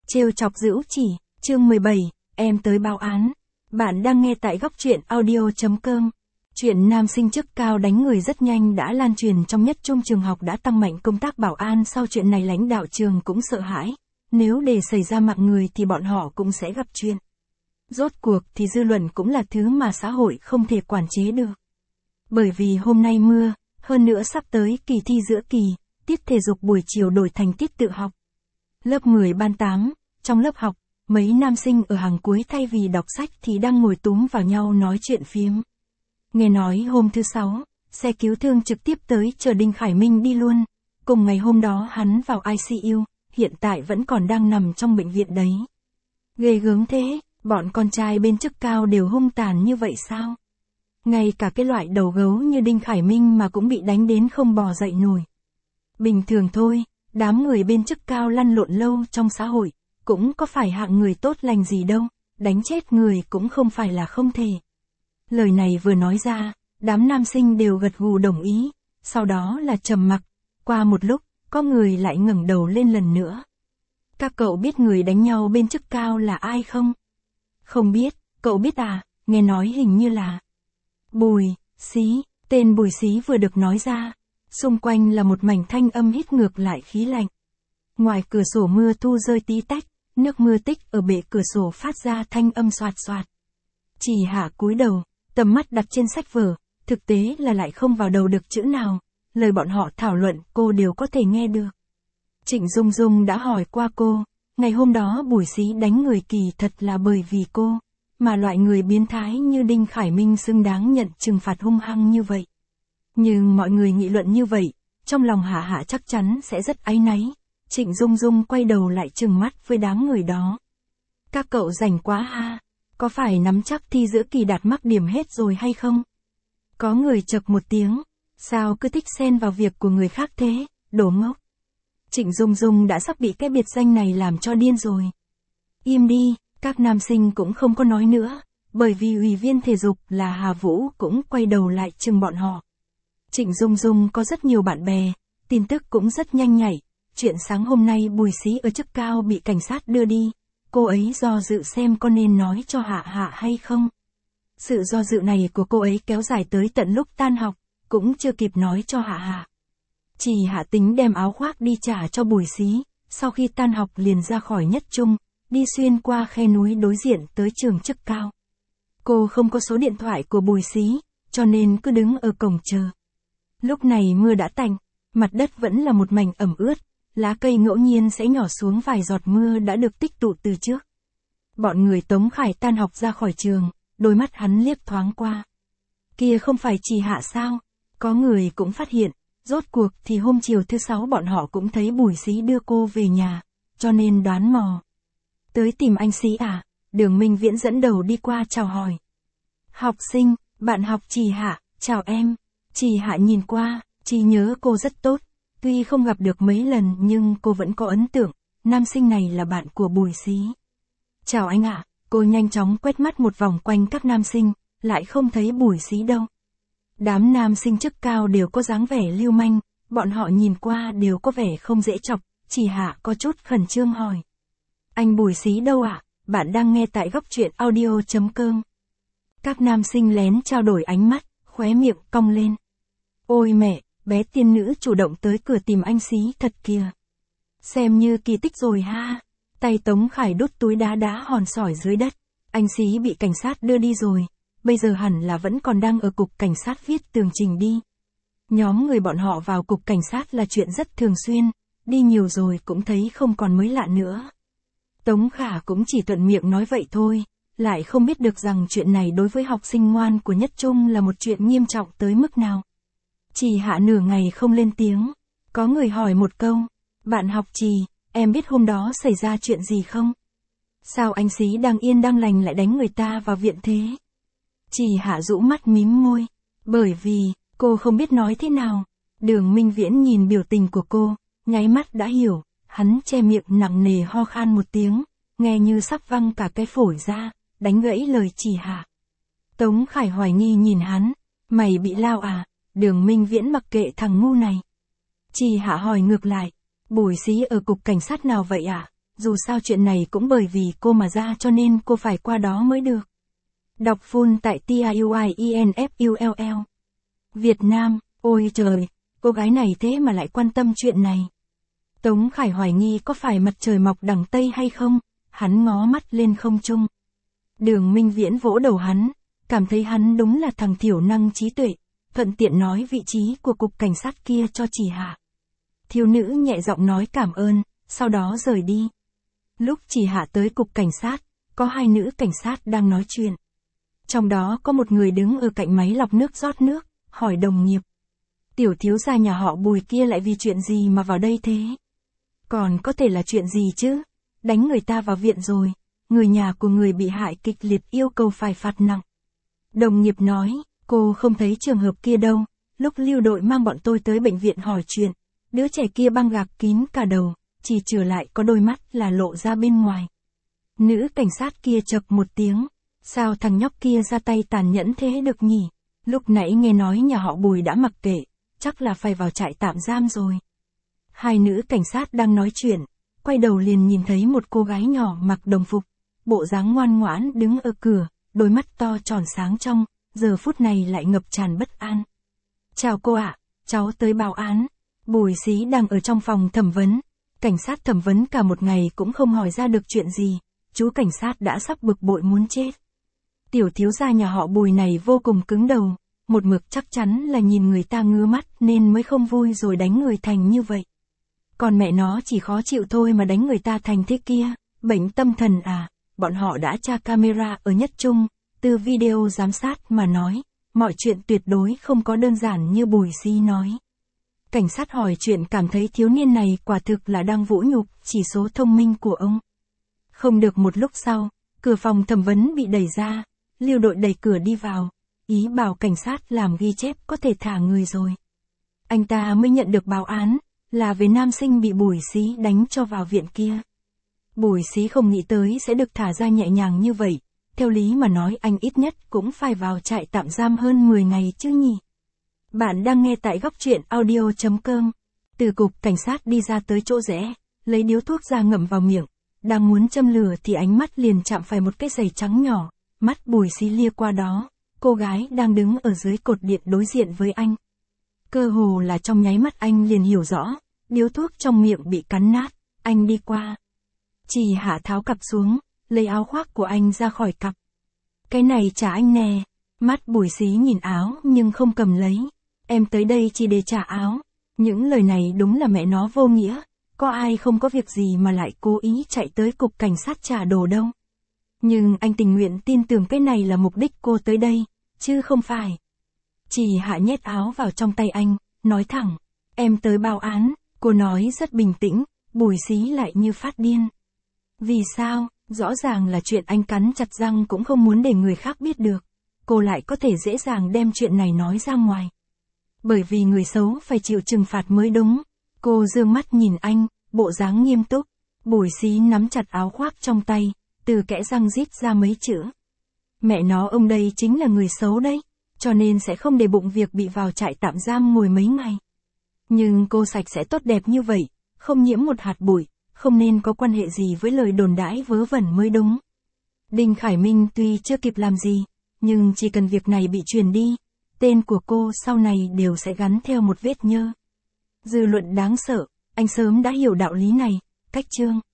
Trêu chọc Dữu Chỉ, chương 17, em tới báo án. Bạn đang nghe tại góc truyện audio.com. Chuyện nam sinh chức cao đánh người rất nhanh đã lan truyền trong nhất trung trường học đã tăng mạnh công tác bảo an. Sau chuyện này lãnh đạo trường cũng sợ hãi. Nếu để xảy ra mạng người thì bọn họ cũng sẽ gặp chuyện. Rốt cuộc thì dư luận cũng là thứ mà xã hội không thể quản chế được. Bởi vì hôm nay mưa, hơn nữa sắp tới kỳ thi giữa kỳ, tiết thể dục buổi chiều đổi thành tiết tự học. Lớp 10 ban 8, trong lớp học, mấy nam sinh ở hàng cuối thay vì đọc sách thì đang ngồi túm vào nhau nói chuyện phiếm. Nghe nói hôm thứ 6, xe cứu thương trực tiếp tới chở Đinh Khải Minh đi luôn. Cùng ngày hôm đó hắn vào ICU, hiện tại vẫn còn đang nằm trong bệnh viện đấy. Ghê gớm thế, bọn con trai bên chức cao đều hung tàn như vậy sao? Ngay cả cái loại đầu gấu như Đinh Khải Minh mà cũng bị đánh đến không bò dậy nổi. Bình thường thôi, đám người bên chức cao lăn lộn lâu trong xã hội, cũng có phải hạng người tốt lành gì đâu, đánh chết người cũng không phải là không thể. Lời này vừa nói ra, đám nam sinh đều gật gù đồng ý, sau đó là trầm mặc, qua một lúc, có người lại ngẩng đầu lên lần nữa. Các cậu biết người đánh nhau bên chức cao là ai không? Không biết, cậu biết à, nghe nói hình như là Bùi Xí. Tên Bùi Xí vừa được nói ra, xung quanh là một mảnh thanh âm hít ngược lại khí lạnh. Ngoài cửa sổ mưa thu rơi tí tách, nước mưa tích ở bệ cửa sổ phát ra thanh âm xoạt xoạt. Chỉ Hạ cúi đầu, tầm mắt đặt trên sách vở, thực tế là lại không vào đầu được chữ nào, lời bọn họ thảo luận cô đều có thể nghe được. Trịnh Dung Dung đã hỏi qua cô, ngày hôm đó Bùi Xí đánh người kỳ thật là bởi vì cô, mà loại người biến thái như Đinh Khải Minh xứng đáng nhận trừng phạt hung hăng như vậy. Nhưng mọi người nghị luận như vậy, trong lòng Hạ Hạ chắc chắn sẽ rất áy náy. Trịnh Dung Dung quay đầu lại trừng mắt với đám người đó. Các cậu rảnh quá ha, có phải nắm chắc thi giữa kỳ đạt mắc điểm hết rồi hay không? Có người chậc một tiếng, sao cứ thích xen vào việc của người khác thế, đồ ngốc. Trịnh Dung Dung đã sắp bị cái biệt danh này làm cho điên rồi. Im đi, các nam sinh cũng không có nói nữa, bởi vì ủy viên thể dục là Hà Vũ cũng quay đầu lại chừng bọn họ. Trịnh Dung Dung có rất nhiều bạn bè, tin tức cũng rất nhanh nhạy. Chuyện sáng hôm nay Bùi Xí ở chức cao bị cảnh sát đưa đi, cô ấy do dự xem có nên nói cho Hạ Hạ hay không. Sự do dự này của cô ấy kéo dài tới tận lúc tan học, cũng chưa kịp nói cho Hạ Hạ. Chỉ Hạ tính đem áo khoác đi trả cho Bùi Xí, sau khi tan học liền ra khỏi nhất trung, đi xuyên qua khe núi đối diện tới trường chức cao. Cô không có số điện thoại của Bùi Xí, cho nên cứ đứng ở cổng chờ. Lúc này mưa đã tạnh, mặt đất vẫn là một mảnh ẩm ướt. Lá cây ngẫu nhiên sẽ nhỏ xuống vài giọt mưa đã được tích tụ từ trước. Bọn người Tống Khải tan học ra khỏi trường, đôi mắt hắn liếc thoáng qua. Kia không phải Chỉ Hạ sao? Có người cũng phát hiện, rốt cuộc thì hôm chiều thứ 6 bọn họ cũng thấy Bùi Xí đưa cô về nhà, cho nên đoán mò. Tới tìm anh Xí à? Đường Minh Viễn dẫn đầu đi qua chào hỏi. Học sinh, bạn học Chỉ Hạ, chào em. Chỉ Hạ nhìn qua, trí nhớ cô rất tốt. Tuy không gặp được mấy lần nhưng cô vẫn có ấn tượng, nam sinh này là bạn của Bùi Xí. Chào anh ạ, cô nhanh chóng quét mắt một vòng quanh các nam sinh, lại không thấy Bùi Xí đâu. Đám nam sinh chức cao đều có dáng vẻ lưu manh, bọn họ nhìn qua đều có vẻ không dễ chọc, Chỉ Hạ có chút khẩn trương hỏi. Anh Bùi Xí đâu ạ? Bạn đang nghe tại góc truyện audio.com. Các nam sinh lén trao đổi ánh mắt, khóe miệng cong lên. Ôi mẹ! Bé tiên nữ chủ động tới cửa tìm anh Xí thật kìa. Xem như kỳ tích rồi ha. Tay Tống Khải đút túi đá hòn sỏi dưới đất. Anh Xí bị cảnh sát đưa đi rồi. Bây giờ hẳn là vẫn còn đang ở cục cảnh sát viết tường trình đi. Nhóm người bọn họ vào cục cảnh sát là chuyện rất thường xuyên. Đi nhiều rồi cũng thấy không còn mới lạ nữa. Tống Khả cũng chỉ thuận miệng nói vậy thôi. Lại không biết được rằng chuyện này đối với học sinh ngoan của nhất trung là một chuyện nghiêm trọng tới mức nào. Chỉ Hạ nửa ngày không lên tiếng. Có người hỏi một câu. Bạn học Trì, em biết hôm đó xảy ra chuyện gì không? Sao anh Xí đang yên đang lành lại đánh người ta vào viện thế? Chỉ Hạ rũ mắt mím môi. Bởi vì, cô không biết nói thế nào. Đường Minh Viễn nhìn biểu tình của cô, nháy mắt đã hiểu. Hắn che miệng nặng nề ho khan một tiếng, nghe như sắp văng cả cái phổi ra, đánh gãy lời Chỉ Hạ. Tống Khải hoài nghi nhìn hắn. Mày bị lao à? Đường Minh Viễn mặc kệ thằng ngu này. Chỉ Hạ hỏi ngược lại, Bùi Xí ở cục cảnh sát nào vậy ạ? dù sao chuyện này cũng bởi vì cô mà ra cho nên cô phải qua đó mới được. Đọc full tại TIUIENFULL. Việt Nam, ôi trời, cô gái này thế mà lại quan tâm chuyện này. Tống Khải hoài nghi có phải mặt trời mọc đằng Tây hay không, hắn ngó mắt lên không trung. Đường Minh Viễn vỗ đầu hắn, cảm thấy hắn đúng là thằng thiểu năng trí tuệ, thuận tiện nói vị trí của cục cảnh sát kia cho Chỉ Hạ. Thiếu nữ nhẹ giọng nói cảm ơn, sau đó rời đi. Lúc Chỉ Hạ tới cục cảnh sát, có hai nữ cảnh sát đang nói chuyện. Trong đó có một người đứng ở cạnh máy lọc nước rót nước, hỏi đồng nghiệp. Tiểu thiếu gia nhà họ Bùi kia lại vì chuyện gì mà vào đây thế? Còn có thể là chuyện gì chứ? Đánh người ta vào viện rồi, người nhà của người bị hại kịch liệt yêu cầu phải phạt nặng. Đồng nghiệp nói, cô không thấy trường hợp kia đâu, lúc lưu đội mang bọn tôi tới bệnh viện hỏi chuyện, đứa trẻ kia băng gạc kín cả đầu, chỉ trừ lại có đôi mắt là lộ ra bên ngoài. Nữ cảnh sát kia chậc một tiếng, sao thằng nhóc kia ra tay tàn nhẫn thế được nhỉ? Lúc nãy nghe nói nhà họ Bùi đã mặc kệ, chắc là phải vào trại tạm giam rồi. Hai nữ cảnh sát đang nói chuyện, quay đầu liền nhìn thấy một cô gái nhỏ mặc đồng phục, bộ dáng ngoan ngoãn đứng ở cửa, đôi mắt to tròn sáng trong, giờ phút này lại ngập tràn bất an. Chào cô ạ, cháu tới báo án. Bùi Xí đang ở trong phòng thẩm vấn. Cảnh sát thẩm vấn cả một ngày cũng không hỏi ra được chuyện gì, chú cảnh sát đã sắp bực bội muốn chết. Tiểu thiếu gia nhà họ Bùi này vô cùng cứng đầu, một mực chắc chắn là nhìn người ta ngứa mắt nên mới không vui rồi đánh người thành như vậy. Còn mẹ nó chỉ khó chịu thôi mà đánh người ta thành thế kia, bệnh tâm thần à, bọn họ đã tra camera ở Nhất Trung, từ video giám sát mà nói, mọi chuyện tuyệt đối không có đơn giản như Bùi Xí nói. Cảnh sát hỏi chuyện cảm thấy thiếu niên này quả thực là đang vũ nhục chỉ số thông minh của ông. Không được một lúc sau, cửa phòng thẩm vấn bị đẩy ra, lưu đội đẩy cửa đi vào, ý bảo cảnh sát làm ghi chép có thể thả người rồi. Anh ta mới nhận được báo án, là về nam sinh bị Bùi Xí đánh cho vào viện kia. Bùi Xí không nghĩ tới sẽ được thả ra nhẹ nhàng như vậy, theo lý mà nói anh ít nhất cũng phải vào trại tạm giam hơn 10 ngày chứ nhỉ. Bạn đang nghe tại góc truyện audio.com. Từ cục cảnh sát đi ra tới chỗ rẽ, lấy điếu thuốc ra ngậm vào miệng, đang muốn châm lửa thì ánh mắt liền chạm phải một cái giày trắng nhỏ, mắt Bùi Xí lia qua đó, cô gái đang đứng ở dưới cột điện đối diện với anh. Cơ hồ là trong nháy mắt anh liền hiểu rõ, điếu thuốc trong miệng bị cắn nát, anh đi qua. Chỉ Hạ tháo cặp xuống, lấy áo khoác của anh ra khỏi cặp. Cái này trả anh nè. Mắt Bùi Xí nhìn áo nhưng không cầm lấy. Em tới đây chỉ để trả áo. Những lời này đúng là mẹ nó vô nghĩa. Có ai không có việc gì mà lại cố ý chạy tới cục cảnh sát trả đồ đâu. Nhưng anh tình nguyện tin tưởng cái này là mục đích cô tới đây, chứ không phải. Chỉ Hạ nhét áo vào trong tay anh, nói thẳng. Em tới báo án. Cô nói rất bình tĩnh, Bùi Xí lại như phát điên. Vì sao? Rõ ràng là chuyện anh cắn chặt răng cũng không muốn để người khác biết được. Cô lại có thể dễ dàng đem chuyện này nói ra ngoài. Bởi vì người xấu phải chịu trừng phạt mới đúng. Cô dương mắt nhìn anh, bộ dáng nghiêm túc. Bùi Xí nắm chặt áo khoác trong tay, từ kẽ răng rít ra mấy chữ. Mẹ nó ông đây chính là người xấu đấy, cho nên sẽ không để bụng việc bị vào trại tạm giam ngồi mấy ngày. Nhưng cô sạch sẽ tốt đẹp như vậy, không nhiễm một hạt bụi, không nên có quan hệ gì với lời đồn đãi vớ vẩn mới đúng. Đinh Khải Minh tuy chưa kịp làm gì, nhưng chỉ cần việc này bị truyền đi, tên của cô sau này đều sẽ gắn theo một vết nhơ. Dư luận đáng sợ, anh sớm đã hiểu đạo lý này, cách chương.